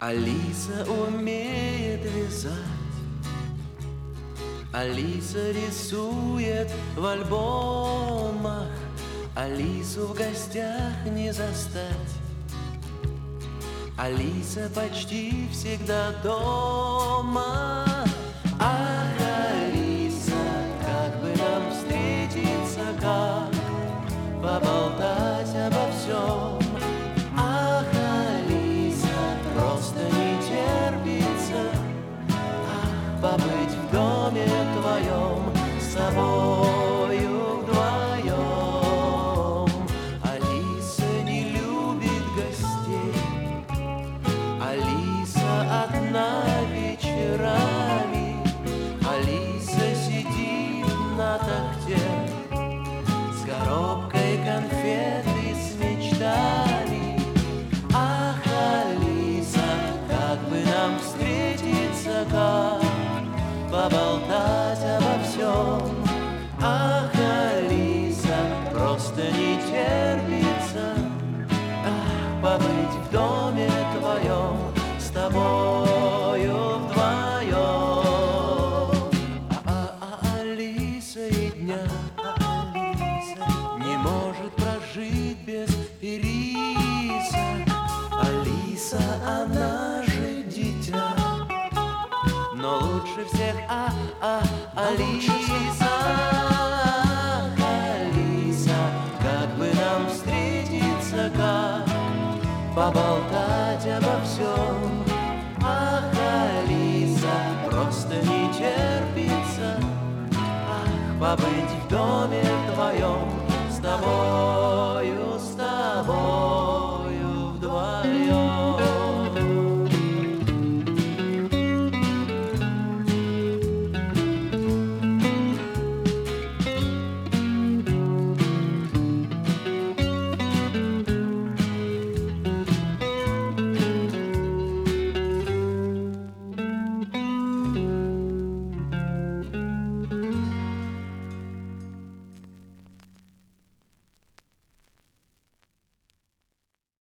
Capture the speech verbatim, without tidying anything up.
Алиса умеет вязать, Алиса рисует в альбомах, Алису в гостях не застать. Алиса почти всегда дома. Ах, Алиса, как бы нам встретиться, как поболтать обо всем. Ах, Алиса, просто не терпится, ах, побыть в доме твоем с собою вдвоем. Алиса не любит гостей, Алиса одна вечерами, Алиса сидит на тахте с коробкой конфет и с мечтами. Ах, Алиса, как бы нам встретиться, как поболтать обо всем. Ах, Алиса, просто не терпится, ах, побыть в доме твоем с тобою вдвоем. А, а, а Алиса и дня, а Алиса не может прожить без ириса. Алиса, она же дитя, но лучше всех, а, а, Алиса. Ах, Алиса, как бы нам встретиться, как поболтать обо всем. Ах, Алиса, просто не терпится, ах, побыть в доме